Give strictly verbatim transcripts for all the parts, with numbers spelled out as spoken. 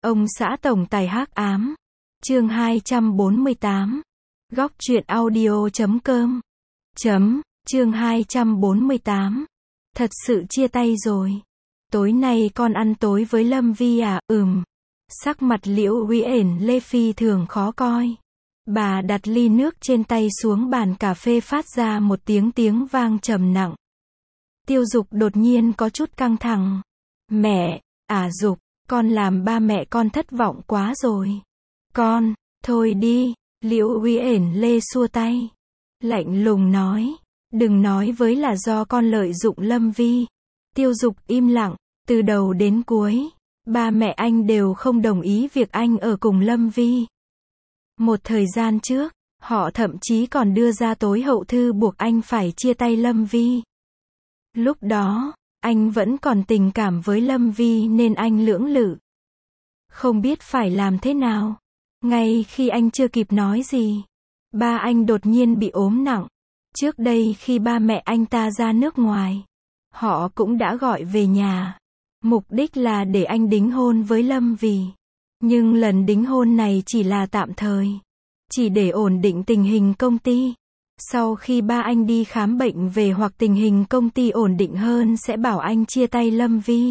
Ông xã tổng tài hắc ám. Chương hai trăm bốn mươi tám. Góc truyện audio chấm com. Chấm, chương hai trăm bốn mươi tám. Thật sự chia tay rồi. Tối nay con ăn tối với Lâm Vi à? Ừm. Sắc mặt Liễu Uyển Lê phi thường khó coi. Bà đặt ly nước trên tay xuống bàn cà phê, phát ra một tiếng tiếng vang trầm nặng. Tiêu Dục đột nhiên có chút căng thẳng. Mẹ, à Dục, con làm ba mẹ con thất vọng quá rồi. Con, thôi đi, Liễu Uyển Lê xua tay. Lạnh lùng nói, đừng nói với là do con lợi dụng Lâm Vi. Tiêu Dục im lặng, từ đầu đến cuối, ba mẹ anh đều không đồng ý việc anh ở cùng Lâm Vi. Một thời gian trước, họ thậm chí còn đưa ra tối hậu thư buộc anh phải chia tay Lâm Vi. Lúc đó, anh vẫn còn tình cảm với Lâm Vi nên anh lưỡng lự. Không biết phải làm thế nào. Ngay khi anh chưa kịp nói gì, ba anh đột nhiên bị ốm nặng. Trước đây khi ba mẹ anh ta ra nước ngoài, họ cũng đã gọi về nhà. Mục đích là để anh đính hôn với Lâm Vi. Nhưng lần đính hôn này chỉ là tạm thời. Chỉ để ổn định tình hình công ty. Sau khi ba anh đi khám bệnh về hoặc tình hình công ty ổn định hơn sẽ bảo anh chia tay Lâm Vi.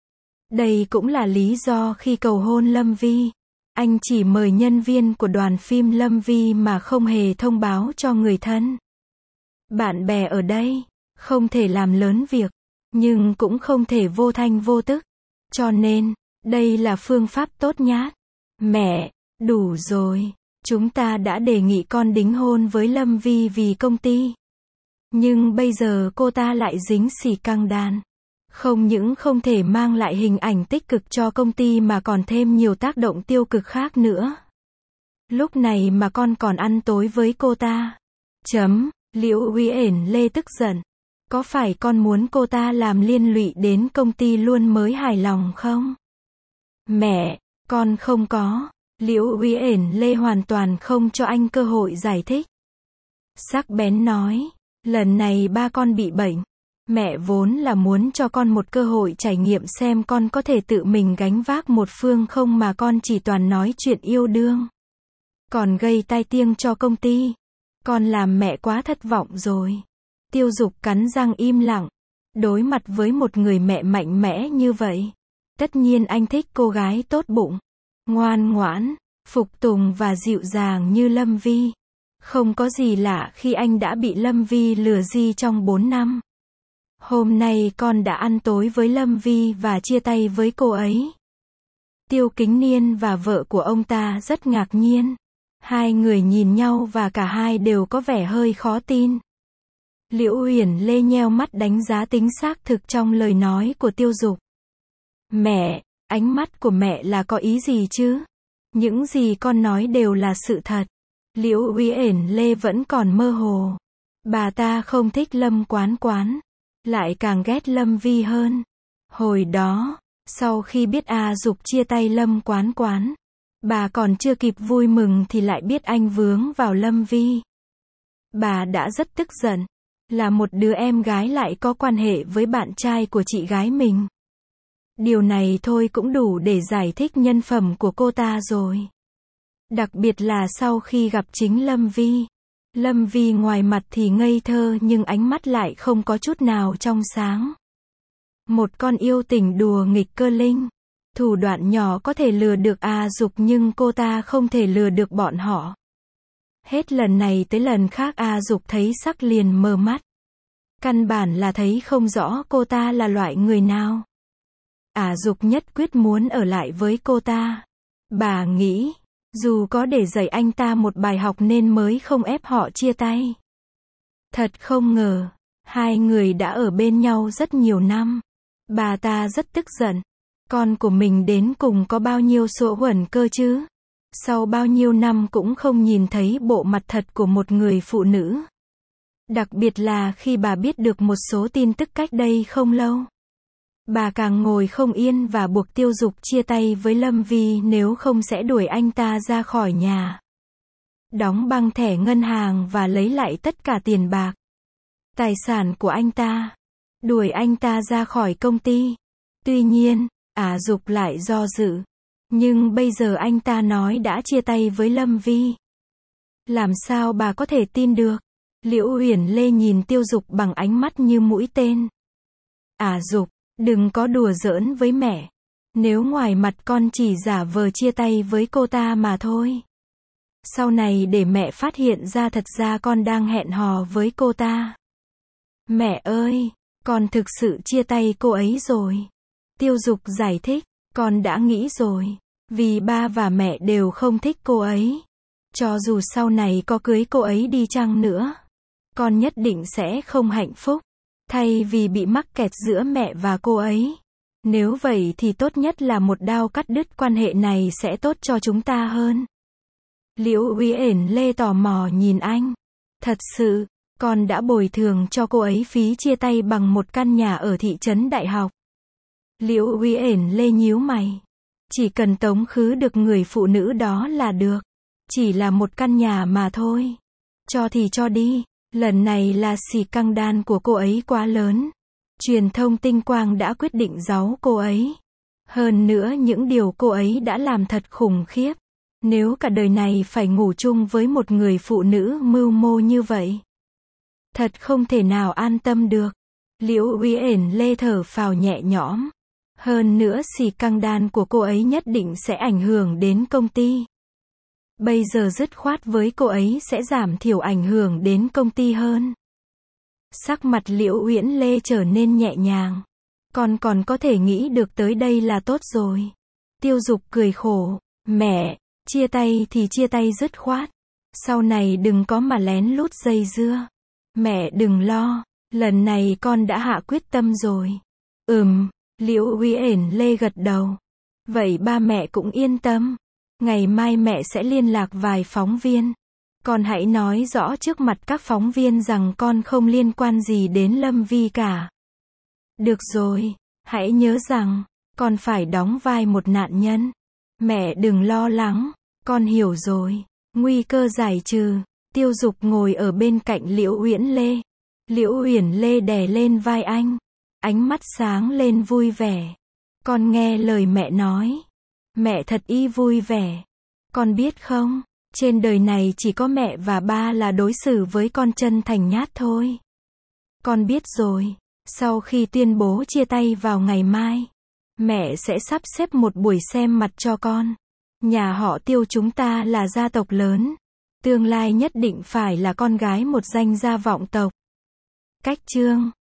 Đây cũng là lý do khi cầu hôn Lâm Vi, anh chỉ mời nhân viên của đoàn phim Lâm Vi mà không hề thông báo cho người thân. Bạn bè ở đây, không thể làm lớn việc, nhưng cũng không thể vô thanh vô tức. Cho nên, đây là phương pháp tốt nhất. Mẹ, đủ rồi. Chúng ta đã đề nghị con đính hôn với Lâm Vi vì công ty. Nhưng bây giờ cô ta lại dính xì căng đan. Không những không thể mang lại hình ảnh tích cực cho công ty mà còn thêm nhiều tác động tiêu cực khác nữa. Lúc này mà con còn ăn tối với cô ta. Chấm, Liễu Uyển Lê tức giận. Có phải con muốn cô ta làm liên lụy đến công ty luôn mới hài lòng không? Mẹ, con không có. Liễu Uyển Lê hoàn toàn không cho anh cơ hội giải thích. Sắc bén nói, lần này ba con bị bệnh. Mẹ vốn là muốn cho con một cơ hội trải nghiệm xem con có thể tự mình gánh vác một phương không mà con chỉ toàn nói chuyện yêu đương. Còn gây tai tiếng cho công ty. Con làm mẹ quá thất vọng rồi. Tiêu Dục cắn răng im lặng. Đối mặt với một người mẹ mạnh mẽ như vậy, tất nhiên anh thích cô gái tốt bụng, ngoan ngoãn, phục tùng và dịu dàng như Lâm Vi. Không có gì lạ khi anh đã bị Lâm Vi lừa di trong bốn năm. Hôm nay con đã ăn tối với Lâm Vi và chia tay với cô ấy. Tiêu Kính Niên và vợ của ông ta rất ngạc nhiên. Hai người nhìn nhau và cả hai đều có vẻ hơi khó tin. Liễu Uyển Lê nheo mắt đánh giá tính xác thực trong lời nói của Tiêu Dục. Mẹ, ánh mắt của mẹ là có ý gì chứ? Những gì con nói đều là sự thật. Liễu Uyển Lê vẫn còn mơ hồ. Bà ta không thích Lâm Quán Quán, lại càng ghét Lâm Vi hơn. Hồi đó, sau khi biết A Dục chia tay Lâm Quán Quán, bà còn chưa kịp vui mừng thì lại biết anh vướng vào Lâm Vi. Bà đã rất tức giận. Là một đứa em gái lại có quan hệ với bạn trai của chị gái mình. Điều này thôi cũng đủ để giải thích nhân phẩm của cô ta rồi. Đặc biệt là sau khi gặp chính Lâm Vi. Lâm Vi ngoài mặt thì ngây thơ nhưng ánh mắt lại không có chút nào trong sáng. Một con yêu tình đùa nghịch cơ linh. Thủ đoạn nhỏ có thể lừa được A Dục nhưng cô ta không thể lừa được bọn họ. Hết lần này tới lần khác A Dục thấy sắc liền mờ mắt. Căn bản là thấy không rõ cô ta là loại người nào. A Dục nhất quyết muốn ở lại với cô ta. Bà nghĩ, dù có để dạy anh ta một bài học nên mới không ép họ chia tay. Thật không ngờ, hai người đã ở bên nhau rất nhiều năm. Bà ta rất tức giận. Con của mình đến cùng có bao nhiêu số huẩn cơ chứ? Sau bao nhiêu năm cũng không nhìn thấy bộ mặt thật của một người phụ nữ. Đặc biệt là khi bà biết được một số tin tức cách đây không lâu. Bà càng ngồi không yên và buộc Tiêu Dục chia tay với Lâm Vi nếu không sẽ đuổi anh ta ra khỏi nhà. Đóng băng thẻ ngân hàng và lấy lại tất cả tiền bạc, tài sản của anh ta. Đuổi anh ta ra khỏi công ty. Tuy nhiên, A Dục lại do dự. Nhưng bây giờ anh ta nói đã chia tay với Lâm Vi. Làm sao bà có thể tin được? Liễu Uyển Lê nhìn Tiêu Dục bằng ánh mắt như mũi tên. À Dục, đừng có đùa giỡn với mẹ. Nếu ngoài mặt con chỉ giả vờ chia tay với cô ta mà thôi. Sau này để mẹ phát hiện ra thật ra con đang hẹn hò với cô ta. Mẹ ơi, con thực sự chia tay cô ấy rồi. Tiêu Dục giải thích, con đã nghĩ rồi. Vì ba và mẹ đều không thích cô ấy. Cho dù sau này có cưới cô ấy đi chăng nữa, con nhất định sẽ không hạnh phúc. Thay vì bị mắc kẹt giữa mẹ và cô ấy. Nếu vậy thì tốt nhất là một đao cắt đứt quan hệ này sẽ tốt cho chúng ta hơn. Liễu Uyển Lê tò mò nhìn anh. Thật sự, con đã bồi thường cho cô ấy phí chia tay bằng một căn nhà ở thị trấn đại học. Liễu Uyển Lê nhíu mày. Chỉ cần tống khứ được người phụ nữ đó là được. Chỉ là một căn nhà mà thôi. Cho thì cho đi. Lần này là xì căng đan của cô ấy quá lớn. Truyền thông tinh quang đã quyết định giấu cô ấy. Hơn nữa những điều cô ấy đã làm thật khủng khiếp. Nếu cả đời này phải ngủ chung với một người phụ nữ mưu mô như vậy. Thật không thể nào an tâm được. Liễu Uyển Lê thở phào nhẹ nhõm. Hơn nữa xì căng đan của cô ấy nhất định sẽ ảnh hưởng đến công ty. Bây giờ dứt khoát với cô ấy sẽ giảm thiểu ảnh hưởng đến công ty hơn. Sắc mặt Liễu Uyển Lê trở nên nhẹ nhàng. Con còn có thể nghĩ được tới đây là tốt rồi. Tiêu Dục cười khổ. Mẹ, chia tay thì chia tay dứt khoát. Sau này đừng có mà lén lút dây dưa. Mẹ đừng lo. Lần này con đã hạ quyết tâm rồi. Ừm, Liễu Uyển Lê gật đầu. Vậy ba mẹ cũng yên tâm. Ngày mai mẹ sẽ liên lạc vài phóng viên. Con hãy nói rõ trước mặt các phóng viên rằng con không liên quan gì đến Lâm Vi cả. Được rồi, hãy nhớ rằng, con phải đóng vai một nạn nhân. Mẹ đừng lo lắng, con hiểu rồi. Nguy cơ giải trừ. Tiêu Dục ngồi ở bên cạnh Liễu Uyển Lê. Liễu Uyển Lê đè lên vai anh. Ánh mắt sáng lên vui vẻ. Con nghe lời mẹ nói. Mẹ thật y vui vẻ. Con biết không, trên đời này chỉ có mẹ và ba là đối xử với con chân thành nhát thôi. Con biết rồi, sau khi tuyên bố chia tay vào ngày mai, mẹ sẽ sắp xếp một buổi xem mặt cho con. Nhà họ Tiêu chúng ta là gia tộc lớn. Tương lai nhất định phải là con gái một danh gia vọng tộc. Cách chương